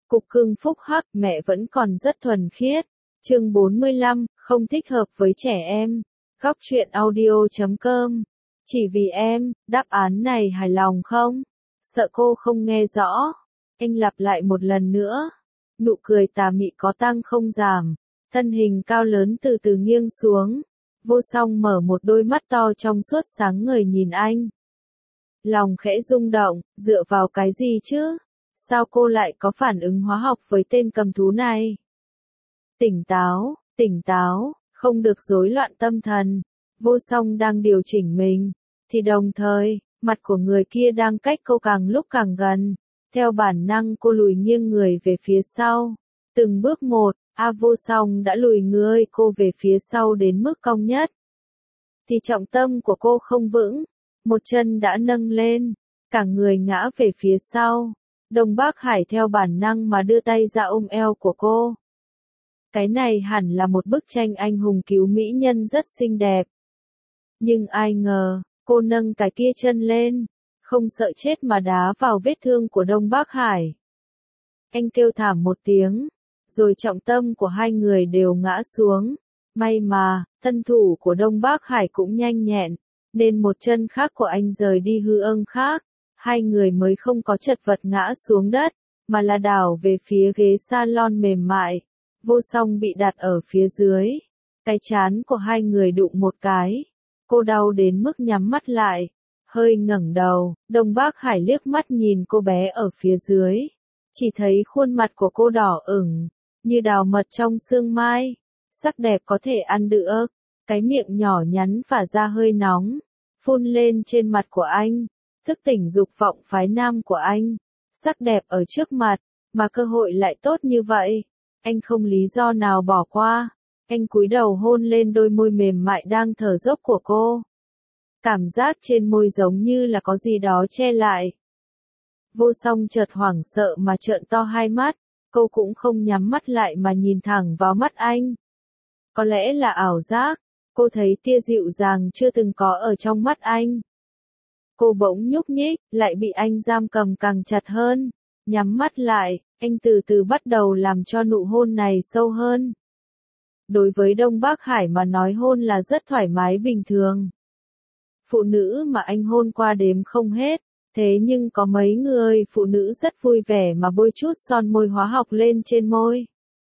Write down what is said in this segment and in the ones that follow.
Cục cưng phúc hắc, mẹ vẫn còn rất thuần khiết. Chương 45, không thích hợp với trẻ em. Góc truyện audio.com. Chỉ vì em, đáp án này hài lòng không? Sợ cô không nghe rõ. Anh lặp lại một lần nữa. Nụ cười tà mị có tăng không giảm. Thân hình cao lớn từ từ nghiêng xuống. Vô song mở một đôi mắt to trong suốt sáng ngời nhìn anh. Lòng khẽ rung động, dựa vào cái gì chứ? Sao cô lại có phản ứng hóa học với tên cầm thú này? Tỉnh táo, không được rối loạn tâm thần. Vô song đang điều chỉnh mình, thì đồng thời, mặt của người kia đang cách cô càng lúc càng gần. Theo bản năng cô lùi nghiêng người về phía sau. Từng bước một, vô song đã lùi người cô về phía sau đến mức cong nhất. Thì trọng tâm của cô không vững, một chân đã nâng lên, cả người ngã về phía sau. Đông Bắc Hải theo bản năng mà đưa tay ra ôm eo của cô. Cái này hẳn là một bức tranh anh hùng cứu mỹ nhân rất xinh đẹp. Nhưng ai ngờ, cô nâng cái kia chân lên, không sợ chết mà đá vào vết thương của Đông Bắc Hải. Anh kêu thảm một tiếng, rồi trọng tâm của hai người đều ngã xuống. May mà, thân thủ của Đông Bắc Hải cũng nhanh nhẹn, nên một chân khác của anh rời đi hư âng khác. Hai người mới không có chật vật ngã xuống đất, mà là đảo về phía ghế salon mềm mại. Vô song bị đặt ở phía dưới. Cái trán của hai người đụng một cái. Cô đau đến mức nhắm mắt lại. Hơi ngẩng đầu, Đông Bắc Hải liếc mắt nhìn cô bé ở phía dưới. Chỉ thấy khuôn mặt của cô đỏ ửng, như đào mật trong sương mai. Sắc đẹp có thể ăn được. Cái miệng nhỏ nhắn phả ra hơi nóng, phun lên trên mặt của anh. Thức tỉnh dục vọng phái nam của anh. Sắc đẹp ở trước mặt, mà cơ hội lại tốt như vậy. Anh không lý do nào bỏ qua. Anh cúi đầu hôn lên đôi môi mềm mại đang thở dốc của cô. Cảm giác trên môi giống như là có gì đó che lại. Vô song chợt hoảng sợ mà trợn to hai mắt. Cô cũng không nhắm mắt lại mà nhìn thẳng vào mắt anh. Có lẽ là ảo giác. Cô thấy tia dịu dàng chưa từng có ở trong mắt anh. Cô bỗng nhúc nhích, lại bị anh giam cầm càng chặt hơn. Nhắm mắt lại, anh từ từ bắt đầu làm cho nụ hôn này sâu hơn. Đối với Đông Bắc Hải mà nói hôn là rất thoải mái bình thường. Phụ nữ mà anh hôn qua đếm không hết, thế nhưng có mấy người phụ nữ rất vui vẻ mà bôi chút son môi hóa học lên trên môi.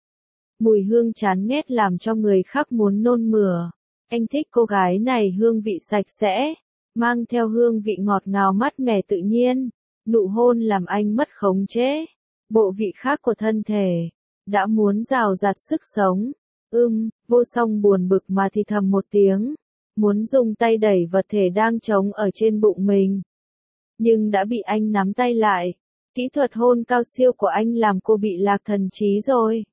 Mùi hương chán ghét làm cho người khác muốn nôn mửa. Anh thích cô gái này hương vị sạch sẽ, mang theo hương vị ngọt ngào mát mẻ tự nhiên. Nụ hôn làm anh mất khống chế. Bộ vị khác của thân thể đã muốn rào rạt sức sống. Vô song buồn bực mà thì thầm một tiếng, muốn dùng tay đẩy vật thể đang trống ở trên bụng mình. Nhưng đã bị anh nắm tay lại. Kỹ thuật hôn cao siêu của anh làm cô bị lạc thần trí rồi.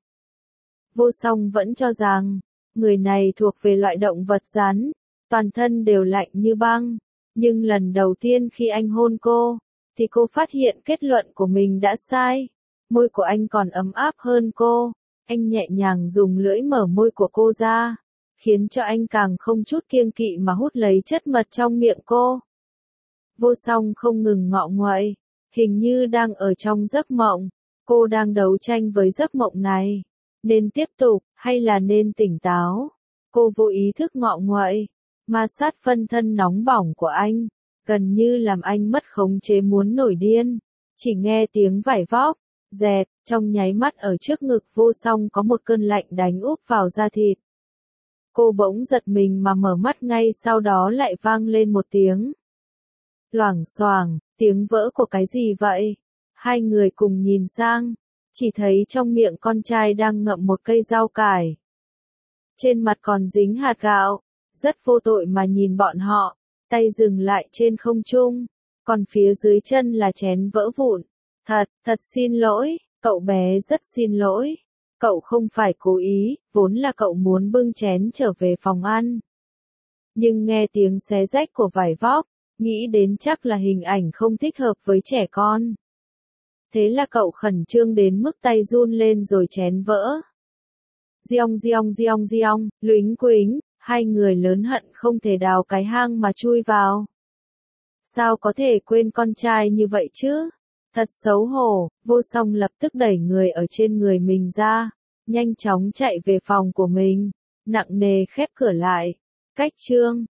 Vô song vẫn cho rằng, người này thuộc về loại động vật rắn, toàn thân đều lạnh như băng. Nhưng lần đầu tiên khi anh hôn cô, thì cô phát hiện kết luận của mình đã sai. Môi của anh còn ấm áp hơn cô. Anh nhẹ nhàng dùng lưỡi mở môi của cô ra, khiến cho anh càng không chút kiêng kỵ mà hút lấy chất mật trong miệng cô. Vô song không ngừng ngọ nguậy, hình như đang ở trong giấc mộng. Cô đang đấu tranh với giấc mộng này. Nên tiếp tục, hay là nên tỉnh táo? Cô vô ý thức ngọ nguậy, ma sát phân thân nóng bỏng của anh, gần như làm anh mất khống chế muốn nổi điên. Chỉ nghe tiếng vải vóc, dẹt, trong nháy mắt ở trước ngực vô song có một cơn lạnh đánh úp vào da thịt. Cô bỗng giật mình mà mở mắt ngay sau đó lại vang lên một tiếng. Loảng xoảng, tiếng vỡ của cái gì vậy? Hai người cùng nhìn sang, chỉ thấy trong miệng con trai đang ngậm một cây rau cải. Trên mặt còn dính hạt gạo, rất vô tội mà nhìn bọn họ, tay dừng lại trên không trung, còn phía dưới chân là chén vỡ vụn. Thật xin lỗi, cậu bé rất xin lỗi. Cậu không phải cố ý, vốn là cậu muốn bưng chén trở về phòng ăn. Nhưng nghe tiếng xé rách của vải vóc, nghĩ đến chắc là hình ảnh không thích hợp với trẻ con. Thế là cậu khẩn trương đến mức tay run lên rồi chén vỡ. Giong, lúnh quính, hai người lớn hận không thể đào cái hang mà chui vào. Sao có thể quên con trai như vậy chứ? Thật xấu hổ, Vô Song lập tức đẩy người ở trên người mình ra, nhanh chóng chạy về phòng của mình, nặng nề khép cửa lại. Cách chương